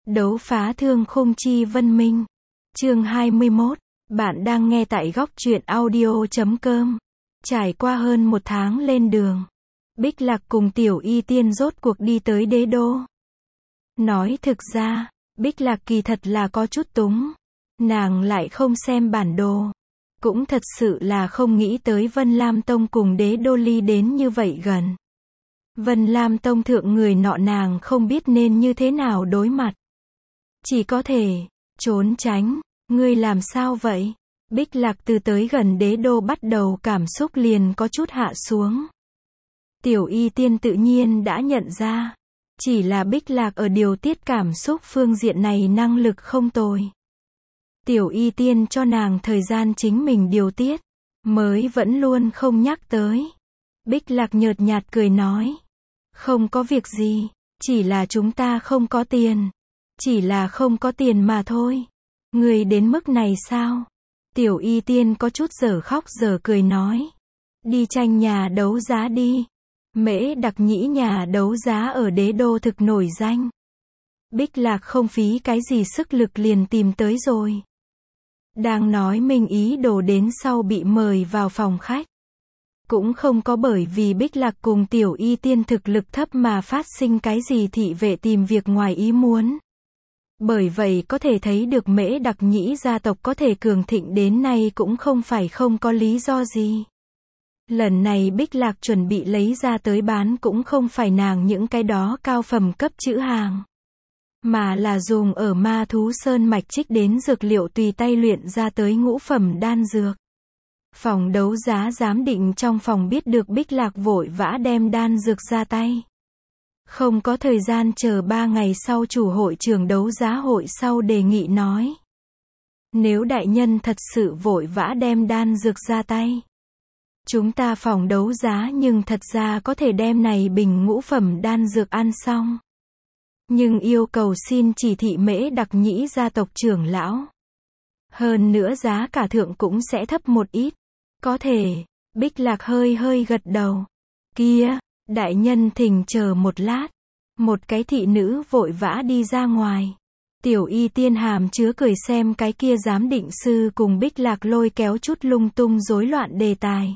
Đấu phá thương khung chi vân minh. Chương 21. Bạn đang nghe tại góc truyện audio.com. Trải qua hơn một tháng lên đường, Bích Lạc cùng Tiểu Y Tiên rốt cuộc đi tới đế đô. Nói thực ra, Bích Lạc kỳ thật là có chút túng. Nàng lại không xem bản đồ. Cũng thật sự là không nghĩ tới Vân Lam Tông cùng đế đô ly đến như vậy gần. Vân Lam Tông thượng người nọ nàng không biết nên như thế nào đối mặt. Chỉ có thể trốn tránh. Ngươi làm sao vậy? Bích Lạc từ tới gần đế đô bắt đầu cảm xúc liền có chút hạ xuống. Tiểu Y Tiên tự nhiên đã nhận ra. Chỉ là Bích Lạc ở điều tiết cảm xúc phương diện này năng lực không tồi. Tiểu Y Tiên cho nàng thời gian chính mình điều tiết, mới vẫn luôn không nhắc tới. Bích Lạc nhợt nhạt cười nói. Không có việc gì, chỉ là chúng ta không có tiền. Chỉ là không có tiền mà thôi. Người đến mức này sao? Tiểu Y Tiên có chút dở khóc dở cười nói. Đi tranh nhà đấu giá đi. Mễ Đặc Nhĩ nhà đấu giá ở đế đô thực nổi danh. Bích Lạc không phí cái gì sức lực liền tìm tới rồi. Đang nói mình ý đồ đến sau bị mời vào phòng khách. Cũng không có bởi vì Bích Lạc cùng Tiểu Y Tiên thực lực thấp mà phát sinh cái gì thị vệ tìm việc ngoài ý muốn. Bởi vậy có thể thấy được Mễ Đặc Nhĩ gia tộc có thể cường thịnh đến nay cũng không phải không có lý do gì. Lần này Bích Lạc chuẩn bị lấy ra tới bán cũng không phải nàng những cái đó cao phẩm cấp chữ hàng. Mà là dùng ở Ma Thú Sơn mạch trích đến dược liệu tùy tay luyện ra tới ngũ phẩm đan dược. Phòng đấu giá giám định trong phòng biết được Bích Lạc vội vã đem đan dược ra tay. Không có thời gian chờ 3 ngày sau chủ hội trưởng đấu giá hội sau đề nghị nói. Nếu đại nhân thật sự vội vã đem đan dược ra tay. Chúng ta phòng đấu giá nhưng thật ra có thể đem này bình ngũ phẩm đan dược ăn xong. Nhưng yêu cầu xin chỉ thị Mễ Đặc Nhĩ gia tộc trưởng lão. Hơn nữa giá cả thượng cũng sẽ thấp một ít. Có thể, Bích Lạc hơi gật đầu. Kia, đại nhân thỉnh chờ một lát. Một cái thị nữ vội vã đi ra ngoài. Tiểu Y Tiên hàm chứa cười xem cái kia giám định sư cùng Bích Lạc lôi kéo chút lung tung rối loạn đề tài.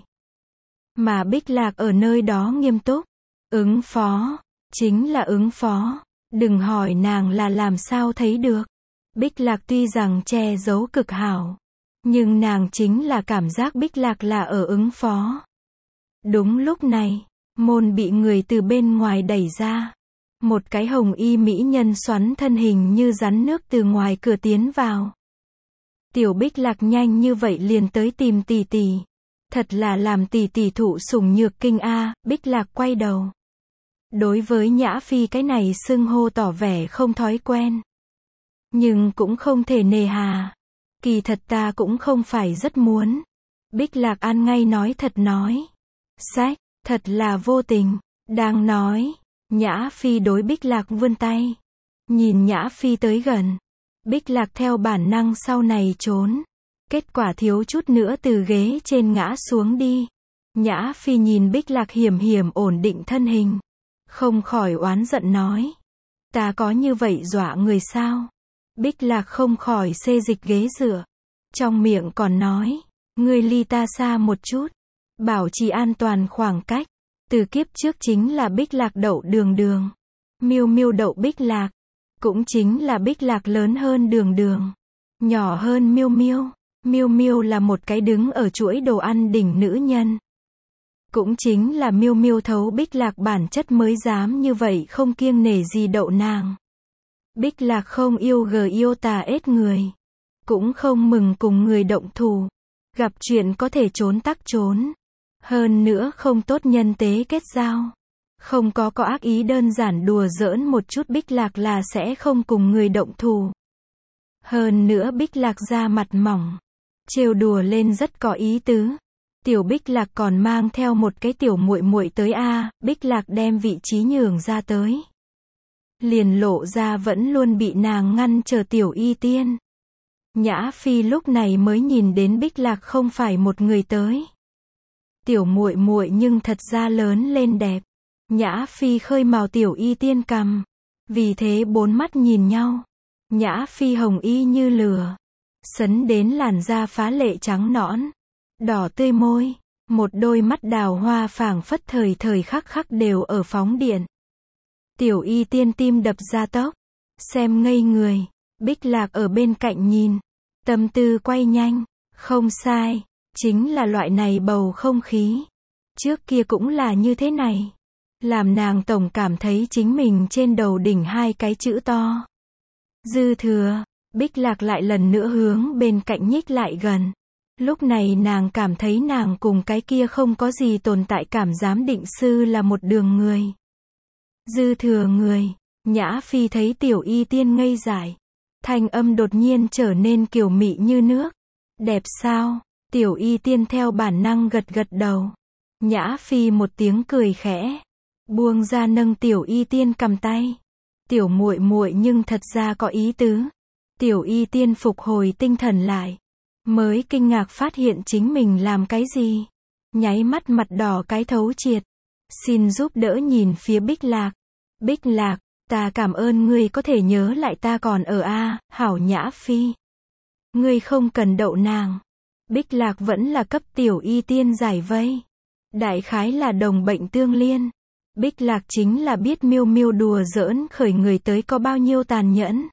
Mà Bích Lạc ở nơi đó nghiêm túc. Ứng phó, chính là ứng phó. Đừng hỏi nàng là làm sao thấy được. Bích Lạc tuy rằng che giấu cực hảo. Nhưng nàng chính là cảm giác Bích Lạc là ở ứng phó. Đúng lúc này, môn bị người từ bên ngoài đẩy ra. Một cái hồng y mỹ nhân xoắn thân hình như rắn nước từ ngoài cửa tiến vào. Tiểu Bích Lạc nhanh như vậy liền tới tìm tỷ tỷ. Thật là làm tỷ tỷ thụ sủng nhược kinh a. Bích Lạc quay đầu. Đối với Nhã Phi cái này xưng hô tỏ vẻ không thói quen. Nhưng cũng không thể nề hà. Kỳ thật ta cũng không phải rất muốn. Bích Lạc ăn ngay nói thật nói. Sách, thật là vô tình. Đang nói, Nhã Phi đối Bích Lạc vươn tay. Nhìn Nhã Phi tới gần. Bích Lạc theo bản năng sau này trốn. Kết quả thiếu chút nữa từ ghế trên ngã xuống đi. Nhã Phi nhìn Bích Lạc hiểm ổn định thân hình. Không khỏi oán giận nói. Ta có như vậy dọa người sao? Bích Lạc không khỏi xê dịch ghế dựa. Trong miệng còn nói. Ngươi ly ta xa một chút. Bảo trì an toàn khoảng cách. Từ kiếp trước chính là Bích Lạc đậu Đường. Miêu Miêu đậu Bích Lạc. Cũng chính là Bích Lạc lớn hơn Đường. Nhỏ hơn Miêu Miêu. Miêu Miêu là một cái đứng ở chuỗi đồ ăn đỉnh nữ nhân. Cũng chính là Miêu Miêu thấu Bích Lạc bản chất mới dám như vậy không kiêng nể gì đậu nàng. Bích Lạc không yêu yêu tà ết người. Cũng không mừng cùng người động thủ. Gặp chuyện có thể trốn tắc trốn. Hơn nữa không tốt nhân tế kết giao. Không có ác ý đơn giản đùa giỡn một chút Bích Lạc là sẽ không cùng người động thủ. Hơn nữa Bích Lạc da mặt mỏng. Trêu đùa lên rất có ý tứ. Tiểu Bích Lạc còn mang theo một cái tiểu muội muội tới a. Bích Lạc đem vị trí nhường ra tới. Liền lộ ra vẫn luôn bị nàng ngăn chờ Tiểu Y Tiên. Nhã Phi lúc này mới nhìn đến Bích Lạc không phải một người tới. Tiểu muội muội nhưng thật ra lớn lên đẹp. Nhã Phi khơi mào Tiểu Y Tiên cằm. Vì thế bốn mắt nhìn nhau. Nhã Phi hồng y như lửa, sấn đến làn da phá lệ trắng nõn, đỏ tươi môi, một đôi mắt đào hoa phảng phất thời thời khắc khắc đều ở phóng điện. Tiểu Y Tiên tim đập ra tốc, xem ngây người, Bích Lạc ở bên cạnh nhìn, tâm tư quay nhanh, không sai, chính là loại này bầu không khí. Trước kia cũng là như thế này. Làm nàng tổng cảm thấy chính mình trên đầu đỉnh hai cái chữ to. Dư thừa, Bích Lạc lại lần nữa hướng bên cạnh nhích lại gần. Lúc này nàng cảm thấy nàng cùng cái kia không có gì tồn tại cảm giám định sư là một đường người. Dư thừa người, Nhã Phi thấy Tiểu Y Tiên ngây dại. Thanh âm đột nhiên trở nên kiều mị như nước. Đẹp sao? Tiểu Y Tiên theo bản năng gật gật đầu. Nhã Phi một tiếng cười khẽ, buông ra nâng Tiểu Y Tiên cầm tay. Tiểu muội muội nhưng thật ra có ý tứ. Tiểu Y Tiên phục hồi tinh thần lại, mới kinh ngạc phát hiện chính mình làm cái gì. Nháy mắt mặt đỏ cái thấu triệt. Xin giúp đỡ nhìn phía Bích Lạc. Bích Lạc, ta cảm ơn ngươi có thể nhớ lại ta còn ở a, hảo Nhã Phi. Ngươi không cần đậu nàng. Bích Lạc vẫn là cấp Tiểu Y Tiên giải vây. Đại khái là đồng bệnh tương liên. Bích Lạc chính là biết miêu miêu đùa giỡn khởi người tới có bao nhiêu tàn nhẫn.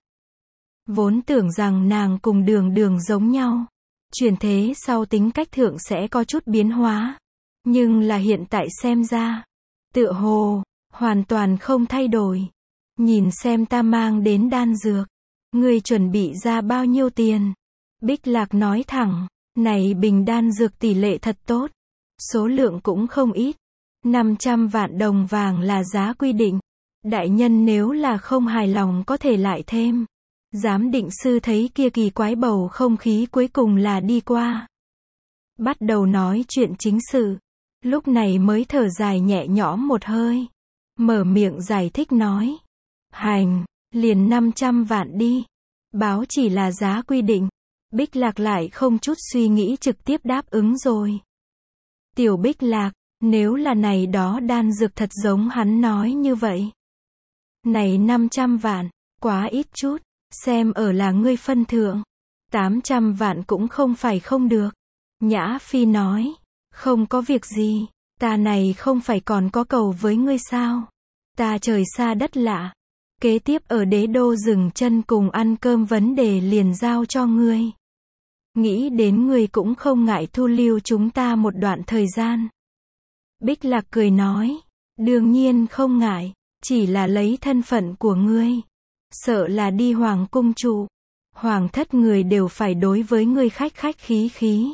Vốn tưởng rằng nàng cùng Đường Đường giống nhau. Chuyển thế sau tính cách thượng sẽ có chút biến hóa. Nhưng là hiện tại xem ra, tựa hồ, hoàn toàn không thay đổi. Nhìn xem ta mang đến đan dược. Ngươi chuẩn bị ra bao nhiêu tiền? Bích Lạc nói thẳng, này bình đan dược tỷ lệ thật tốt. Số lượng cũng không ít. 500 vạn đồng vàng là giá quy định. Đại nhân nếu là không hài lòng có thể lại thêm. Giám định sư thấy kia kỳ quái bầu không khí cuối cùng là đi qua. Bắt đầu nói chuyện chính sự. Lúc này mới thở dài nhẹ nhõm một hơi. Mở miệng giải thích nói. Hành, liền 500 vạn đi. Báo chỉ là giá quy định. Bích Lạc lại không chút suy nghĩ trực tiếp đáp ứng rồi. Tiểu Bích Lạc, nếu là này đó đan dược thật giống hắn nói như vậy. Này 500 vạn, quá ít chút, xem ở là ngươi phân thượng. 800 vạn cũng không phải không được. Nhã Phi nói, không có việc gì, ta này không phải còn có cầu với ngươi sao. Ta trời xa đất lạ. Kế tiếp ở đế đô dừng chân cùng ăn cơm vấn đề liền giao cho ngươi. Nghĩ đến ngươi cũng không ngại thu lưu chúng ta một đoạn thời gian. Bích Lạc cười nói, đương nhiên không ngại, chỉ là lấy thân phận của ngươi. Sợ là đi hoàng cung trụ. Hoàng thất người đều phải đối với ngươi khách khách khí khí.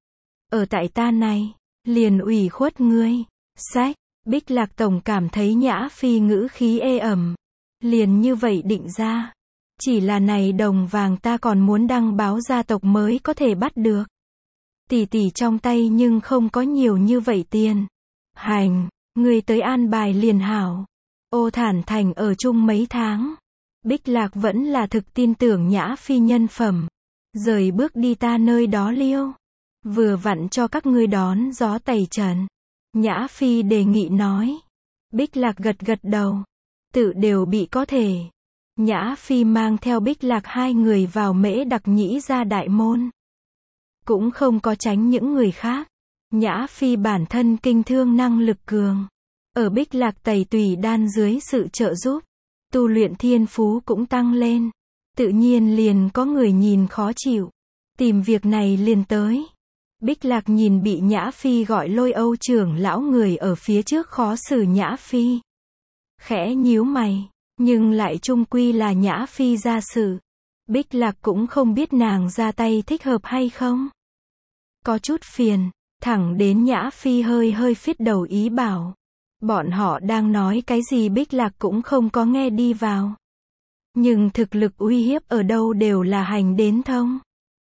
Ở tại ta này, liền ủy khuất ngươi. Sách, Bích Lạc tổng cảm thấy Nhã Phi ngữ khí ê ẩm. Liền như vậy định ra. Chỉ là này đồng vàng ta còn muốn đăng báo gia tộc mới có thể bắt được. Tỷ tỷ trong tay nhưng không có nhiều như vậy tiền. Hành, người tới an bài liền hảo. Ô Thản Thành ở chung mấy tháng. Bích Lạc vẫn là thực tin tưởng Nhã Phi nhân phẩm. Rời bước đi ta nơi đó liêu. Vừa vặn cho các ngươi đón gió tẩy trần. Nhã Phi đề nghị nói. Bích Lạc gật gật đầu. Tự đều bị có thể. Nhã Phi mang theo Bích Lạc hai người vào Mễ Đặc Nhĩ ra đại môn. Cũng không có tránh những người khác. Nhã Phi bản thân kinh thương năng lực cường. Ở Bích Lạc tẩy tùy đan dưới sự trợ giúp, tu luyện thiên phú cũng tăng lên. Tự nhiên liền có người nhìn khó chịu. Tìm việc này liền tới. Bích Lạc nhìn bị Nhã Phi gọi lôi Âu trưởng lão người ở phía trước khó xử Nhã Phi. Khẽ nhíu mày, nhưng lại chung quy là Nhã Phi ra sự. Bích Lạc cũng không biết nàng ra tay thích hợp hay không. Có chút phiền, thẳng đến Nhã Phi hơi hơi phết đầu ý bảo. Bọn họ đang nói cái gì Bích Lạc cũng không có nghe đi vào. Nhưng thực lực uy hiếp ở đâu đều là hành đến thông.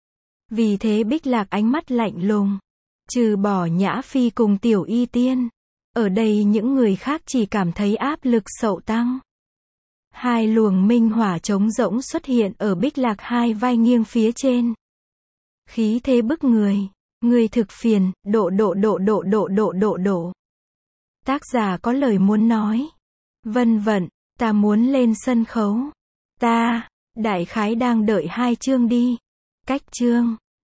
Vì thế Bích Lạc ánh mắt lạnh lùng. Trừ bỏ Nhã Phi cùng Tiểu Y Tiên. Ở đây những người khác chỉ cảm thấy áp lực sậu tăng. Hai luồng minh hỏa trống rỗng xuất hiện ở Bích Lạc hai vai nghiêng phía trên. Khí thế bức người. Người thực phiền, độ. Tác giả có lời muốn nói. Vân vận, ta muốn lên sân khấu. Ta, Đại khái đang đợi 2 chương đi. Cách chương